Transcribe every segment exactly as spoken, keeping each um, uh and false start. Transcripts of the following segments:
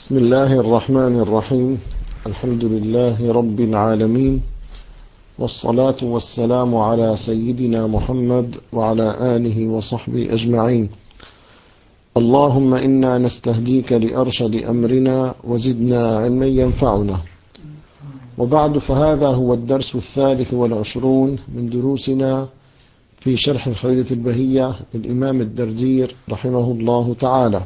بسم الله الرحمن الرحيم. الحمد لله رب العالمين، والصلاة والسلام على سيدنا محمد وعلى آله وصحبه أجمعين. اللهم إنا نستهديك لأرشد أمرنا وزدنا علما ينفعنا. وبعد، فهذا هو الدرس الثالث والعشرون من دروسنا في شرح الخريدة البهية للإمام الدردير رحمه الله تعالى.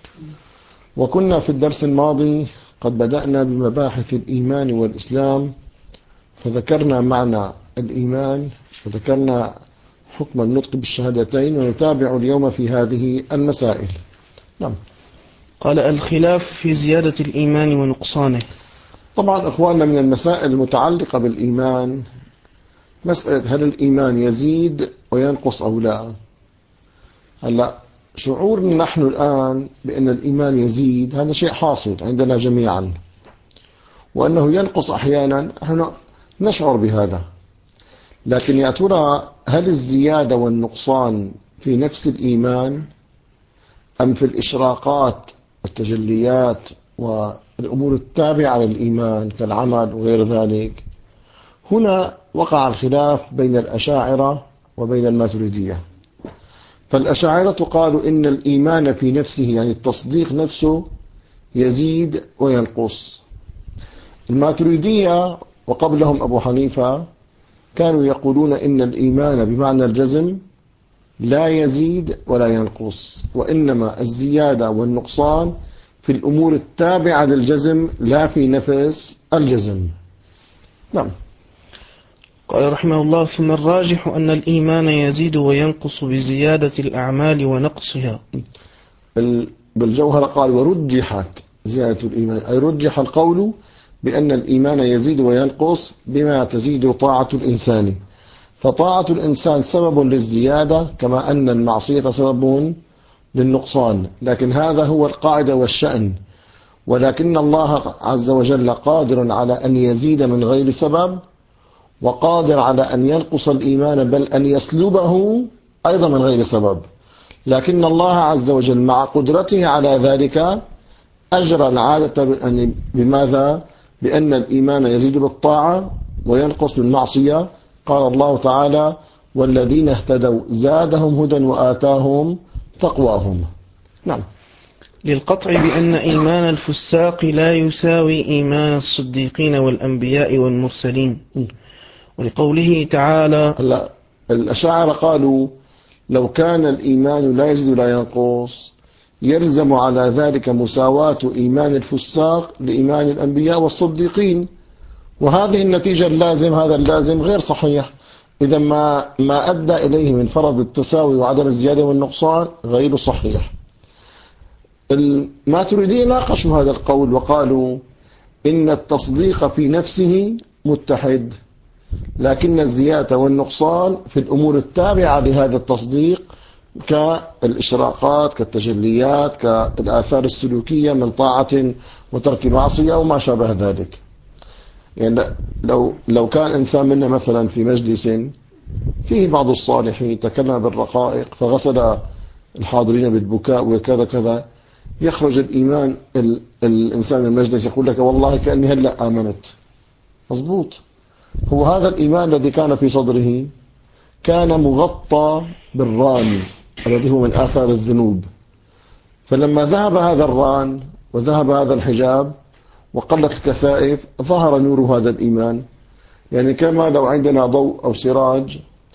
وكنا في الدرس الماضي قد بدأنا بمباحث الإيمان والإسلام، فذكرنا معنى الإيمان وذكرنا حكم النطق بالشهادتين، ونتابع اليوم في هذه المسائل. نعم. قال: الخلاف في زيادة الإيمان ونقصانه. طبعا إخواننا، من المسائل المتعلقة بالإيمان مسألة هل الإيمان يزيد وينقص أو لا. هلأ شعورنا نحن الآن بأن الإيمان يزيد هذا شيء حاصل عندنا جميعا، وأنه ينقص أحيانا نحن نشعر بهذا. لكن يا ترى هل الزيادة والنقصان في نفس الإيمان أم في الإشراقات والتجليات والأمور التابعة للإيمان كالعمل وغير ذلك؟ هنا وقع الخلاف بين الأشاعرة وبين الماتريدية. فالأشاعرة قالوا إن الإيمان في نفسه، يعني التصديق نفسه، يزيد وينقص. الماتريدية وقبلهم أبو حنيفة كانوا يقولون إن الإيمان بمعنى الجزم لا يزيد ولا ينقص، وإنما الزيادة والنقصان في الأمور التابعة للجزم لا في نفس الجزم. نعم. قال رحمه الله: ثم الراجح أن الإيمان يزيد وينقص بزيادة الأعمال ونقصها. بالجوهرة قال: ورجحت زيادة الإيمان، أي رجح القول بأن الإيمان يزيد وينقص بما تزيد طاعة الإنسان، فطاعة الإنسان سبب للزيادة كما أن المعصية سبب للنقصان. لكن هذا هو القاعدة والشأن، ولكن الله عز وجل قادر على أن يزيد من غير سبب، وقادر على أن ينقص الإيمان بل أن يسلبه أيضا من غير سبب. لكن الله عز وجل مع قدرته على ذلك أجرى العادة بماذا؟ بأن الإيمان يزيد بالطاعة وينقص بالمعصية. قال الله تعالى: والذين اهتدوا زادهم هدى وآتاهم تقواهم. نعم. للقطع بأن إيمان الفساق لا يساوي إيمان الصديقين والأنبياء والمرسلين. ولقوله تعالى: هلا الأشاعرة قالوا لو كان الإيمان لا يزيد ولا ينقص يلزم على ذلك مساواة إيمان الفساق لإيمان الأنبياء والصديقين، وهذه النتيجة اللازم هذا اللازم غير صحيح. إذا ما ما أدى إليه من فرض التساوي وعدم الزيادة والنقصان غير صحيح. الماتريدية ناقشوا هذا القول وقالوا إن التصديق في نفسه متحد، لكن الزيادة والنقصان في الأمور التابعة لهذا التصديق كالإشراقات كالتجليات كالآثار السلوكية من طاعة وترك معصية وما شابه ذلك. يعني لو لو كان إنسان منا مثلا في مجلس فيه بعض الصالحين تكلم بالرقائق فغسل الحاضرين بالبكاء وكذا كذا، يخرج الإيمان ال الإنسان من المجلس يقول لك والله كأني هلأ آمنت. مضبوط. هو هذا الإيمان الذي كان في صدره كان مغطى بالران الذي هو من آثار الذنوب، فلما ذهب هذا الران وذهب هذا الحجاب وقلت الكثائف ظهر نور هذا الإيمان. يعني كما لو عندنا ضوء أو سراج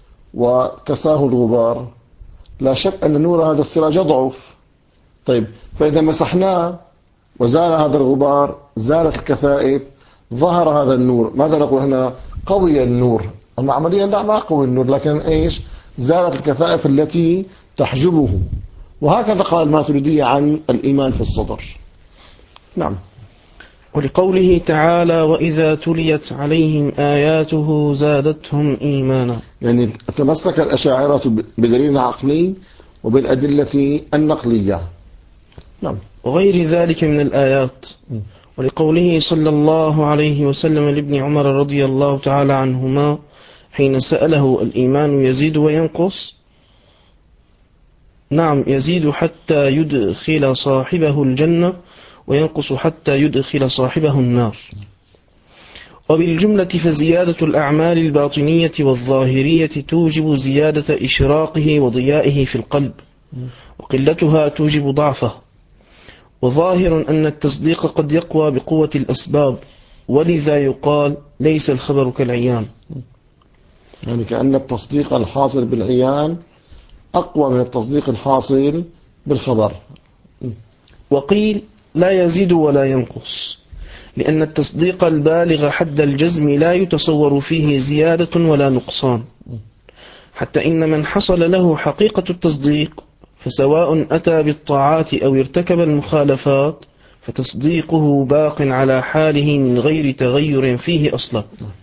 وكساه الغبار، لا شك أن نور هذا السراج يضعف. طيب، فإذا مسحناه وزال هذا الغبار زالت الكثائف ظهر هذا النور. ماذا نقول هنا؟ قوي النور. أما عمليا لا، ما قوي النور، لكن إيش؟ زالت الكثائف التي تحجبه. وهكذا قال الماتريدية عن الإيمان في الصدر. نعم. ولقوله تعالى: وإذا تليت عليهم آياته زادتهم إيمانا. يعني تمسك الأشاعرة بدليل عقلي وبالأدلة النقلية. نعم. وغير ذلك من الآيات. ولقوله صلى الله عليه وسلم لابن عمر رضي الله تعالى عنهما حين سأله: الإيمان يزيد وينقص؟ نعم، يزيد حتى يدخل صاحبه الجنة وينقص حتى يدخل صاحبه النار. وبالجملة فزيادة الأعمال الباطنية والظاهرية توجب زيادة إشراقه وضيائه في القلب، وقلتها توجب ضعفه. وظاهر أن التصديق قد يقوى بقوة الأسباب، ولذا يقال ليس الخبر كالعيان. يعني كأن التصديق الحاصل بالعيان أقوى من التصديق الحاصل بالخبر. وقيل لا يزيد ولا ينقص، لأن التصديق البالغ حد الجزم لا يتصور فيه زيادة ولا نقصان، حتى إن من حصل له حقيقة التصديق فسواء أتى بالطاعات أو ارتكب المخالفات فتصديقه باق على حاله من غير تغير فيه أصلا.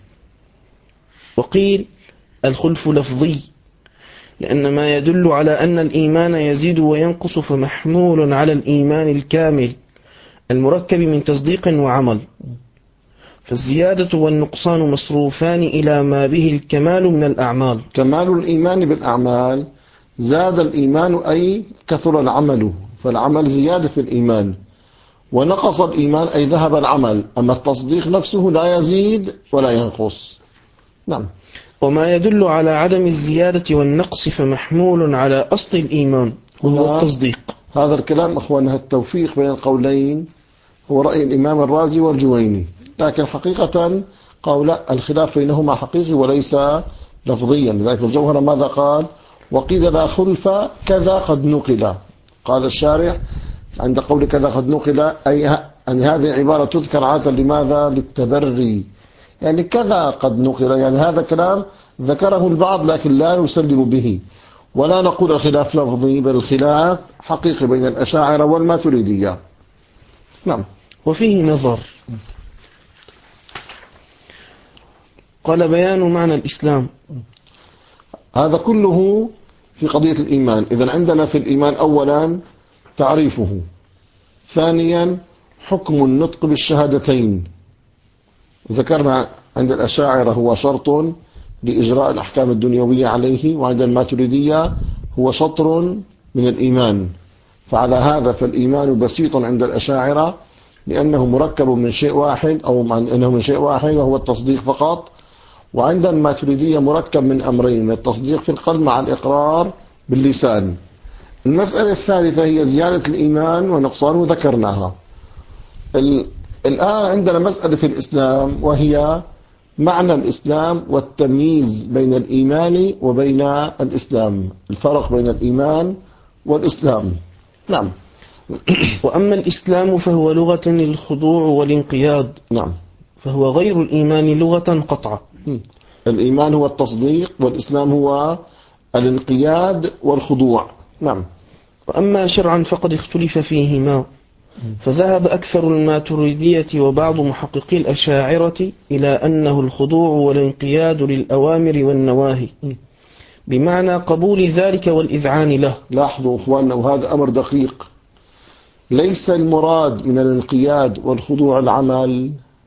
وقيل الخلف لفظي، لأن ما يدل على أن الإيمان يزيد وينقص فمحمول على الإيمان الكامل المركب من تصديق وعمل، فالزيادة والنقصان مصروفان إلى ما به الكمال من الأعمال. كمال الإيمان بالأعمال، زاد الإيمان أي كثر العمل، فالعمل زيادة في الإيمان، ونقص الإيمان أي ذهب العمل، أما التصديق نفسه لا يزيد ولا ينقص. نعم. وما يدل على عدم الزيادة والنقص فمحمول على أصل الإيمان وهو التصديق. هذا الكلام أخواننا التوفيق بين القولين هو رأي الإمام الرازي والجويني، لكن حقيقة قول الخلاف بينهما حقيقي وليس لفظيا. لذلك الجوهر ماذا قال؟ وقيل لا خلف كذا قد نقل. قال الشارح عند قول كذا قد نقل أي أن هذه عبارة تذكر عادة لماذا؟ للتبري، يعني كذا قد نقل، يعني هذا كلام ذكره البعض لكن لا يسلم به، ولا نقول الخلاف لفظي بل الخلاف حقيقي بين الأشاعرة والماتريدية. نعم. وفيه نظر. قال بيان معنى الإسلام. هذا كله في قضية الإيمان. إذن عندنا في الإيمان أولا تعريفه، ثانيا حكم النطق بالشهادتين، ذكرنا عند الأشاعرة هو شرط لإجراء الأحكام الدنيوية عليه، وعند الماتريدية هو شطر من الإيمان. فعلى هذا فالإيمان بسيط عند الأشاعرة لأنه مركب من شيء واحد، أو أنه من شيء واحد وهو التصديق فقط، وعند الماتريدية مركب من أمرين، من التصديق في القلب مع الإقرار باللسان. المسألة الثالثة هي زيادة الإيمان ونقصانه ذكرناها. الآن عندنا مسألة في الإسلام وهي معنى الإسلام والتمييز بين الإيمان وبين الإسلام، الفرق بين الإيمان والإسلام. نعم. وأما الإسلام فهو لغة الخضوع والانقياد. نعم. فهو غير الإيمان لغة قطعا. الإيمان هو التصديق والإسلام هو الانقياد والخضوع. نعم. وأما شرعا فقد اختلف فيهما، فذهب أكثر الماتريدية وبعض محققي الأشاعرة إلى أنه الخضوع والانقياد للأوامر والنواهي بمعنى قبول ذلك والإذعان له. لاحظوا أخواننا، وهذا أمر دقيق، ليس المراد من الانقياد والخضوع العمل،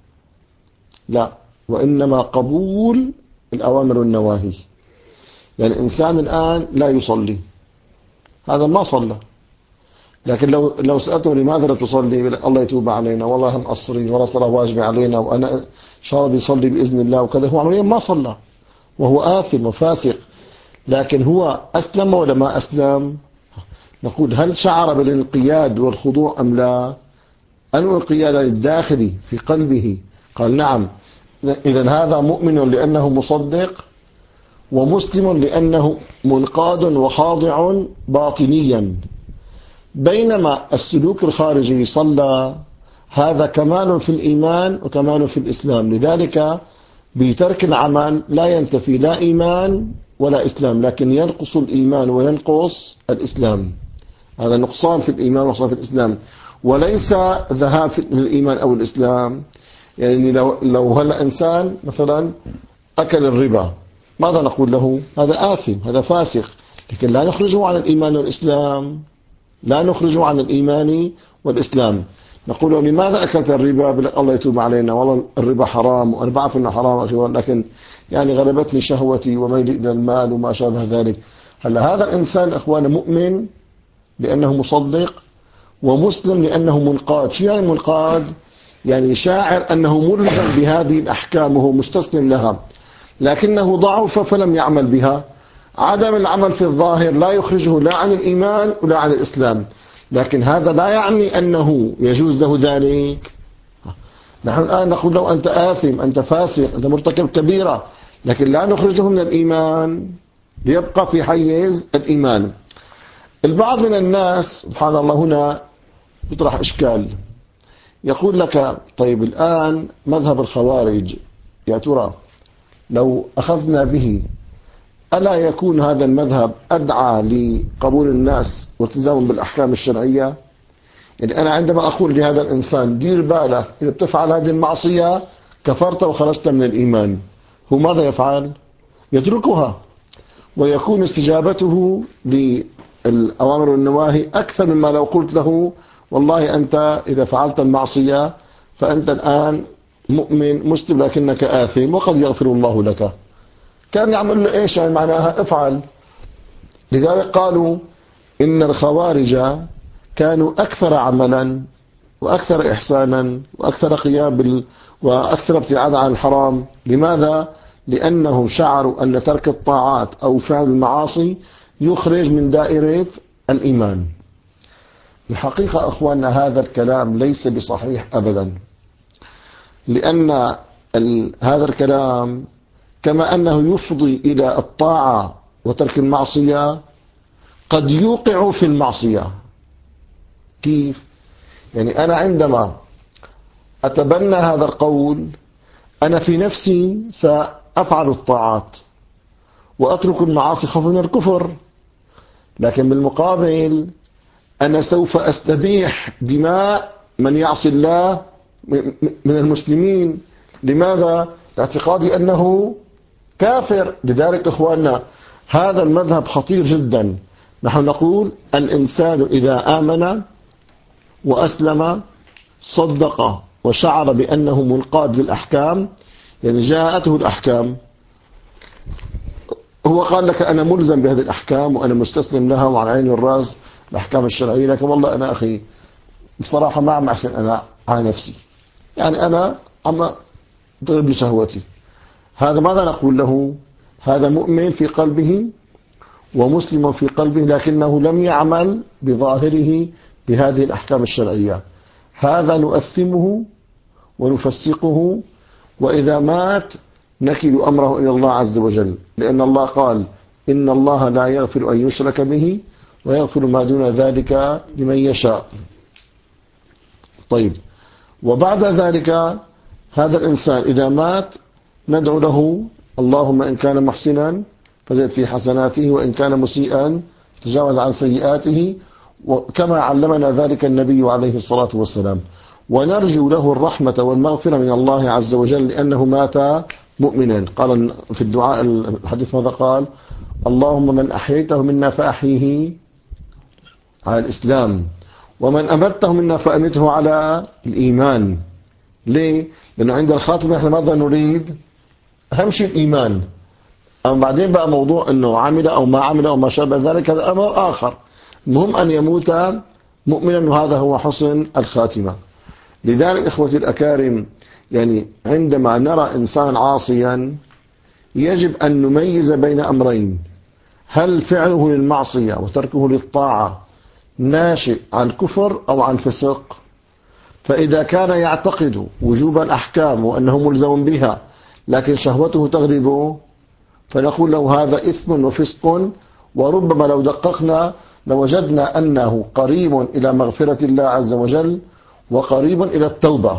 لا، وإنما قبول الأوامر والنواهي. يعني إنسان الآن لا يصلي، هذا ما صلى، لكن لو لو سألته لماذا لا تصلي؟ الله يتوب علينا، والله هم مقصرين، ولا صلاة واجبة علينا، وأنا إن شاء الله بيصلي بإذن الله وكذا، هو عمليا ما صلى وهو آثم وفاسق، لكن هو أسلم ولا ما أسلم؟ نقول هل شعر بالانقياد والخضوع أم لا؟ الانقياد الداخلي في قلبه قال نعم، إذن هذا مؤمن لأنه مصدق، ومسلم لأنه منقاد وخاضع باطنيا. بينما السلوك الخارجي صلى، هذا كمال في الإيمان وكمال في الإسلام. لذلك بترك العمل لا ينتفي لا إيمان ولا إسلام، لكن ينقص الإيمان وينقص الإسلام. هذا نقصان في الإيمان ونقصان في الإسلام، وليس ذهاب في الإيمان أو الإسلام. يعني لو, لو هلا إنسان مثلا أكل الربا، ماذا نقول له؟ هذا آثم، هذا فاسق، لكن لا نخرجه عن الإيمان والإسلام، لا نخرجه عن الإيمان والإسلام. نقول له لماذا أكلت الربا؟ الله يتوب علينا، والله الربا حرام وأنا بعرف أنه حرام، لكن يعني غلبتني شهوتي وميلي إلى المال وما شابه ذلك. هلا هذا الإنسان أخوانا مؤمن لأنه مصدق، ومسلم لأنه منقاد. شو يعني منقاد؟ يعني شاعر أنه ملزم بهذه الأحكام وهو مستسلم لها، لكنه ضعف فلم يعمل بها. عدم العمل في الظاهر لا يخرجه لا عن الإيمان ولا عن الإسلام، لكن هذا لا يعني أنه يجوز له ذلك. نحن الآن نقول له أنت آثم، أنت فاسق، أنت مرتكب كبيرة، لكن لا نخرجه من الإيمان، ليبقى في حيز الإيمان. البعض من الناس سبحان الله هنا يطرح إشكال، يقول لك طيب الآن مذهب الخوارج يا ترى لو أخذنا به ألا يكون هذا المذهب أدعى لقبول الناس والتزام بالأحكام الشرعية؟ يعني أنا عندما أقول لهذا الإنسان دير بالك إذا بتفعل هذه المعصية كفرت وخرجت من الإيمان، هو ماذا يفعل؟ يتركها، ويكون استجابته للأوامر والنواهي أكثر مما لو قلت له والله أنت إذا فعلت المعصية فأنت الآن مؤمن مسلم لكنك آثم وقد يغفر الله لك. كان يعمل له إيش يعني معناها افعل. لذلك قالوا إن الخوارج كانوا أكثر عملا وأكثر إحسانا وأكثر قيام بال وأكثر ابتعادا عن الحرام. لماذا؟ لأنهم شعروا أن ترك الطاعات أو فعل المعاصي يخرج من دائرة الإيمان. الحقيقة أخواننا هذا الكلام ليس بصحيح أبدا، لأن هذا الكلام كما أنه يفضي إلى الطاعة وترك المعصية قد يوقع في المعصية. كيف؟ يعني أنا عندما أتبنى هذا القول أنا في نفسي سأفعل الطاعات وأترك المعاصي خوفا من الكفر، لكن بالمقابل أنا سوف أستبيح دماء من يعصي الله من المسلمين. لماذا؟ لاعتقادي أنه كافر. لذلك إخواننا هذا المذهب خطير جدا. نحن نقول الإنسان إذا آمن وأسلم صدق وشعر بأنه منقاد للأحكام، يعني جاءته الأحكام، هو قال لك أنا ملزم بهذه الأحكام وأنا مستسلم لها وعلى عين الراس الأحكام الشرعية، لكن والله أنا أخي بصراحة ما عم أحسن أنا على نفسي، يعني أنا عم ضرب لشهوتي. هذا ماذا نقول له؟ هذا مؤمن في قلبه ومسلم في قلبه، لكنه لم يعمل بظاهره بهذه الأحكام الشرعية. هذا نؤثمه ونفسقه، وإذا مات نكل أمره إلى الله عز وجل، لأن الله قال إن الله لا يغفر أن يشرك به ويغفر ما دون ذلك لمن يشاء. طيب، وبعد ذلك هذا الإنسان إذا مات ندعو له اللهم إن كان محسنا فزد في حسناته وإن كان مسيئا تجاوز عن سيئاته، وكما علمنا ذلك النبي عليه الصلاة والسلام، ونرجو له الرحمة والمغفرة من الله عز وجل لأنه مات مؤمنا. قال في الدعاء الحديث ماذا قال؟ اللهم من أحييته منا فأحيه على الإسلام ومن أمته منا فأمته على الإيمان. ليه؟ لأنه عند الخاتمة احنا ماذا نريد؟ أهم شيء الإيمان. أما بعدين بقى موضوع أنه عمل أو ما عمل أو ما شابه ذلك هذا أمر آخر. المهم أن يموت مؤمنا، وهذا هو حسن الخاتمة. لذلك إخوتي الأكارم، يعني عندما نرى إنسان عاصيا يجب أن نميز بين أمرين: هل فعله للمعصية وتركه للطاعة ناشئ عن كفر أو عن فسق؟ فإذا كان يعتقد وجوب الأحكام وأنه ملزم بها لكن شهوته تغلبه فنقول له هذا إثم وفسق، وربما لو دققنا لوجدنا أنه قريب إلى مغفرة الله عز وجل وقريب إلى التوبة.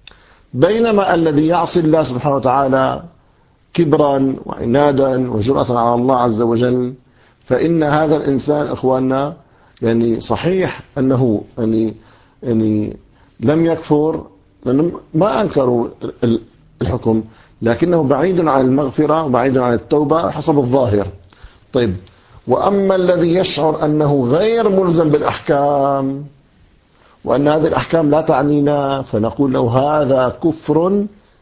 بينما الذي يعصي الله سبحانه وتعالى كبرا وعنادا وجرأة على الله عز وجل فإن هذا الإنسان إخواننا يعني صحيح أنه يعني يعني لم يكفر، لأنه ما أنكروا الحكم، لكنه بعيد عن المغفرة وبعيد عن التوبة حسب الظاهر. طيب، وأما الذي يشعر أنه غير ملزم بالأحكام وأن هذه الأحكام لا تعنينا فنقول له هذا كفر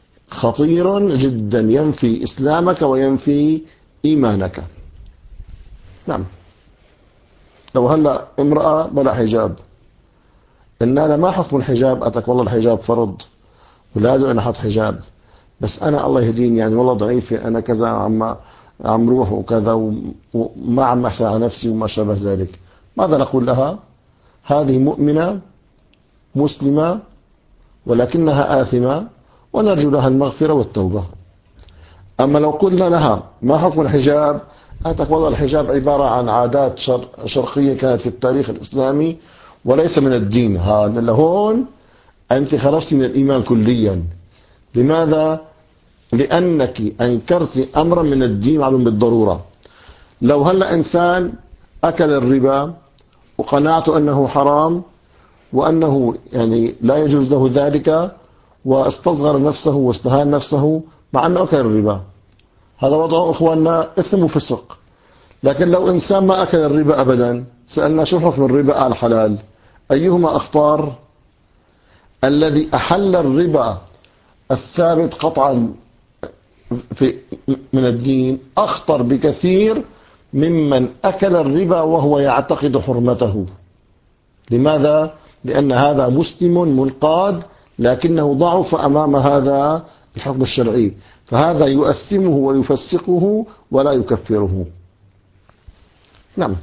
خطير جدا ينفي إسلامك وينفي إيمانك. نعم، لو هلأ امرأة بلا حجاب إن أنا ما حكم الحجاب، أتك والله الحجاب فرض ولازم أنا أحط حجاب، بس أنا الله يهديني يعني والله ضعيفة أنا كذا عم عم روح وكذا وما عم أحسن على نفسي وما شابه ذلك، ماذا نقول لها؟ هذه مؤمنة مسلمة ولكنها آثمة ونرجو لها المغفرة والتوبة. أما لو قلنا لها ما حكم الحجاب، أتك والله الحجاب عبارة عن عادات شر شرقية كانت في التاريخ الإسلامي وليس من الدين، هذا لهون أنت خرجت من الإيمان كليا. لماذا؟ لأنك أنكرت أمرا من الدين معلوم بالضرورة. لو هلأ إنسان أكل الربا وقناعته أنه حرام وأنه يعني لا يجوز له ذلك واستصغر نفسه واستهان نفسه مع أنه أكل الربا، هذا وضعه أخواننا إثم وفسق. لكن لو إنسان ما أكل الربا أبدا، سألنا شو حكم الربا على الحلال، أيهما أخطر؟ الذي أحل الربا الثابت قطعا في من الدين أخطر بكثير ممن أكل الربا وهو يعتقد حرمته. لماذا؟ لأن هذا مسلم منقاد لكنه ضعف أمام هذا الحكم الشرعي، فهذا يؤثمه ويفسقه ولا يكفره. نعم.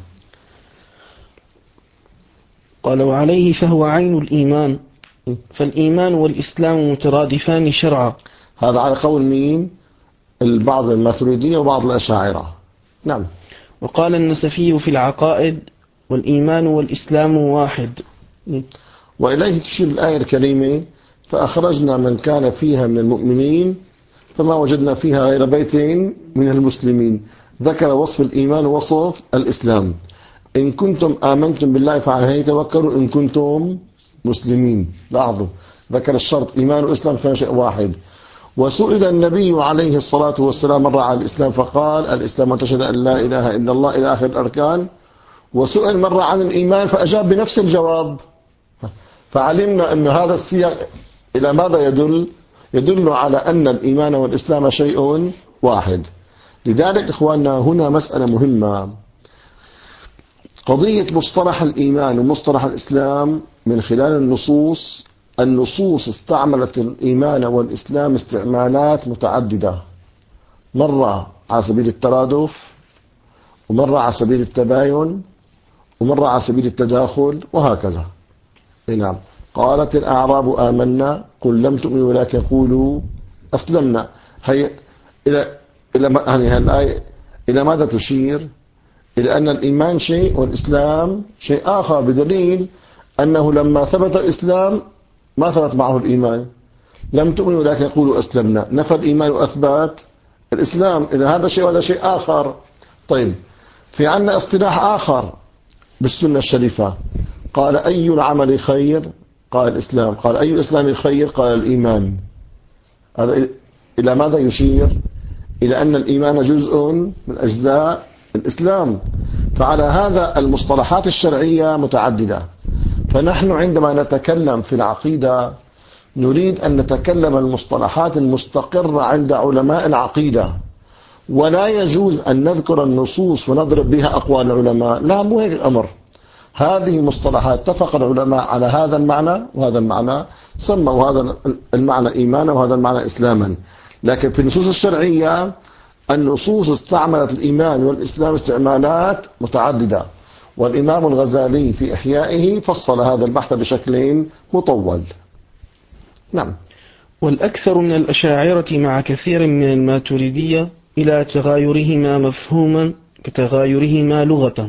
قال وعليه فهو عين الإيمان، فالإيمان والإسلام مترادفان شرعا. هذا على قول مين؟ البعض الماتريدية وبعض الأشاعرة. نعم. وقال النسفي في العقائد والإيمان والإسلام واحد. وإليه تشير الآية الكريمة فأخرجنا من كان فيها من المؤمنين فما وجدنا فيها غير بيتين من المسلمين، ذكر وصف الإيمان ووصف الإسلام. إن كنتم آمنتم بالله فعليه توكلوا إن كنتم مسلمين. لاحظوا ذكر الشرط إيمان وإسلام كان شيء واحد. وسئل النبي عليه الصلاة والسلام مرة على الإسلام فقال الإسلام أن تشهد أن لا إله إلا الله إلى آخر الأركان. وسئل مرة عن الإيمان فأجاب بنفس الجواب. فعلمنا أن هذا السياق إلى ماذا يدل؟ يدل على أن الإيمان والإسلام شيء واحد. لذلك إخواننا هنا مسألة مهمة، قضية مصطلح الإيمان ومصطلح الإسلام من خلال النصوص. النصوص استعملت الإيمان والإسلام استعمالات متعددة، مرة على سبيل الترادف ومرة على سبيل التباين ومرة على سبيل التداخل وهكذا. نعم. قالت الأعراب آمنا قل لم تؤمنوا ولكن قولوا أسلمنا. هي إلى إلى يعني الآية إلى ماذا تشير؟ إلى أن الإيمان شيء والإسلام شيء آخر، بدليل أنه لما ثبت الإسلام ما ثبت معه الإيمان. لم تؤمنوا ولكن قولوا أسلمنا، نفى الإيمان وأثبات الإسلام. إذا هذا شيء وهذا شيء آخر. طيب في عنا اصطلاح آخر بالسنة الشريفة، قال أي العمل خير؟ قال الإسلام. قال أي الإسلام خير؟ قال الإيمان. هذا إلى ماذا يشير؟ إلى أن الإيمان جزء من أجزاء الإسلام. فعلى هذا المصطلحات الشرعية متعددة. فنحن عندما نتكلم في العقيدة نريد أن نتكلم المصطلحات المستقرة عند علماء العقيدة، ولا يجوز أن نذكر النصوص ونضرب بها أقوال العلماء. لا، مو هيك الأمر. هذه مصطلحات اتفق العلماء على هذا المعنى وهذا المعنى، سموا هذا المعنى إيمانا وهذا المعنى إسلاما. لكن في النصوص الشرعية النصوص استعملت الإيمان والإسلام استعمالات متعددة، والإمام الغزالي في إحيائه فصل هذا البحث بشكل مطول. نعم. والأكثر من الأشاعرة مع كثير من الماتريدية إلى تغايرهما مفهوما كتغايرهما لغة،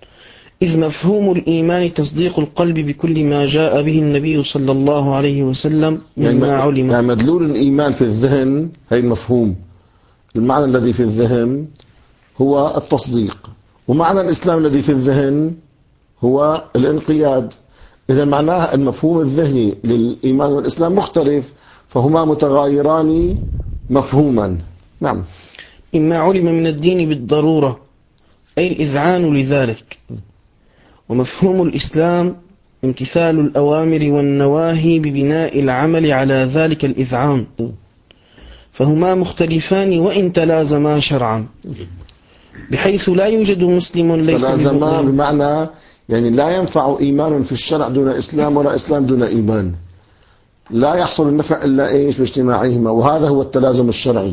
إذ مفهوم الإيمان تصديق القلب بكل ما جاء به النبي صلى الله عليه وسلم مما يعني علم. يعني مدلول الإيمان في الذهن هي المفهوم، المعنى الذي في الذهن هو التصديق، ومعنى الإسلام الذي في الذهن هو الانقياد. إذا معناه المفهوم الذهني للإيمان والإسلام مختلف، فهما متغايران مفهوما. نعم. إما علم من الدين بالضرورة أي الإذعان لذلك، ومفهوم الإسلام امتثال الأوامر والنواهي ببناء العمل على ذلك الإذعان، فهما مختلفان وإن تلازما شرعا، بحيث لا يوجد مسلم ليس تلازما بمعنى يعني لا ينفع إيمان في الشرع دون إسلام ولا إسلام دون إيمان، لا يحصل النفع إلا إيش باجتماعهما، وهذا هو التلازم الشرعي.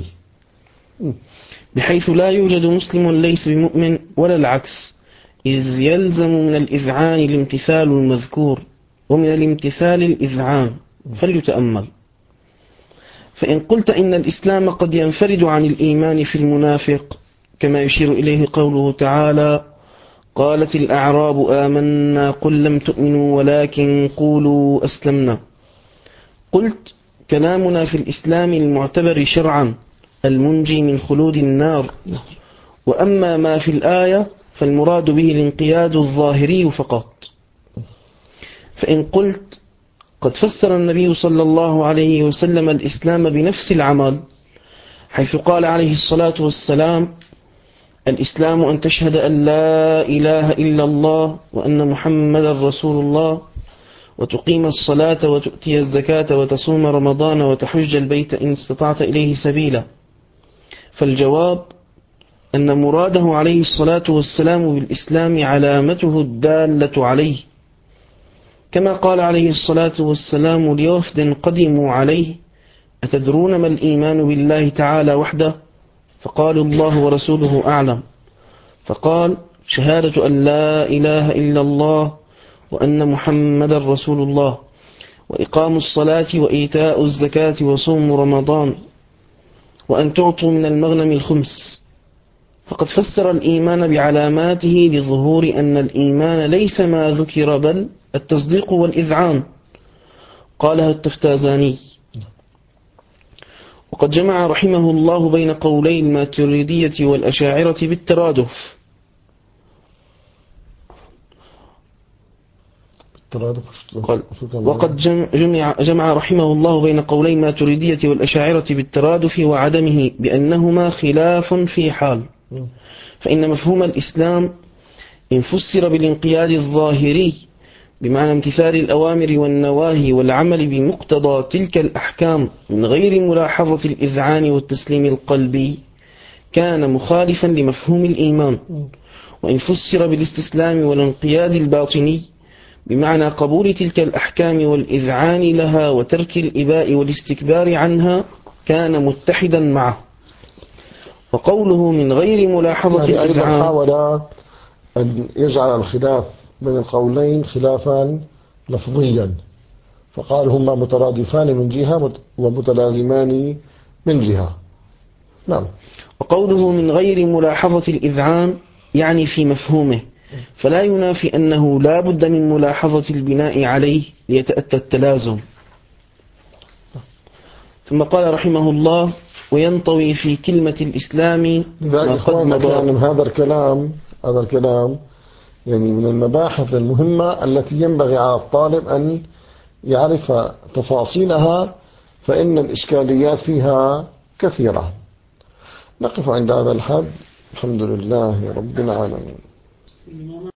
بحيث لا يوجد مسلم ليس بمؤمن ولا العكس، إذ يلزم من الإذعان الامتثال المذكور ومن الامتثال الإذعان. فليتأمل. فإن قلت إن الإسلام قد ينفرد عن الإيمان في المنافق، كما يشير إليه قوله تعالى: قالت الأعراب آمنا قل لم تؤمنوا ولكن قولوا أسلمنا، قلت كلامنا في الإسلام المعتبر شرعا المنجي من خلود النار، وأما ما في الآية فالمراد به الانقياد الظاهري فقط. فإن قلت قد فسر النبي صلى الله عليه وسلم الإسلام بنفس العمل، حيث قال عليه الصلاة والسلام: الإسلام أن تشهد أن لا إله إلا الله وأن محمدا رسول الله، وتقيم الصلاة وتؤتي الزكاة وتصوم رمضان وتحج البيت إن استطعت إليه سبيلا. فالجواب أن مراده عليه الصلاة والسلام بالإسلام علامته الدالة عليه، كما قال عليه الصلاة والسلام لوفد قدموا عليه: أتدرون ما الإيمان بالله تعالى وحده؟ فقالوا: الله ورسوله أعلم. فقال: شهادة أن لا إله إلا الله وأن محمدا رسول الله، وإقام الصلاة وإيتاء الزكاة وصوم رمضان، وأن تعطوا من المغنم الخمس. فقد فسر الإيمان بعلاماته لظهور أن الإيمان ليس ما ذكر بل التصديق والإذعان. قالها التفتازاني. وقد جمع رحمه الله بين قولي الماتريدية والأشاعرة بالترادف. قال: وقد جمع, جمع رحمه الله بين قولي الماتريدية والأشاعرة بالترادف وعدمه بأنهما خلاف في حال. فإن مفهوم الإسلام إن فسر بالانقياد الظاهري بمعنى امتثال الأوامر والنواهي والعمل بمقتضى تلك الأحكام من غير ملاحظة الإذعان والتسليم القلبي، كان مخالفا لمفهوم الإيمان. وإن فسر بالاستسلام والانقياد الباطني بمعنى قبول تلك الأحكام والإذعان لها وترك الإباء والاستكبار عنها، كان متحدا معه. وقوله من غير ملاحظة يعني الإذعان أيضا حاول أن يجعل الخلاف بين القولين خلافا لفظيا، فقال هما مترادفان من جهة ومتلازمان من جهة. نعم. وقوله من غير ملاحظة الإذعان يعني في مفهومه، فلا ينافي أنه لا بد من ملاحظة البناء عليه ليتأتى التلازم. ثم قال رحمه الله: وينطوي في كلمة الإسلام ما قد مضى. يعني هذا الكلام هذا الكلام يعني من المباحث المهمة التي ينبغي على الطالب أن يعرف تفاصيلها، فإن الإشكاليات فيها كثيرة. نقف عند هذا الحد. الحمد لله رب العالمين.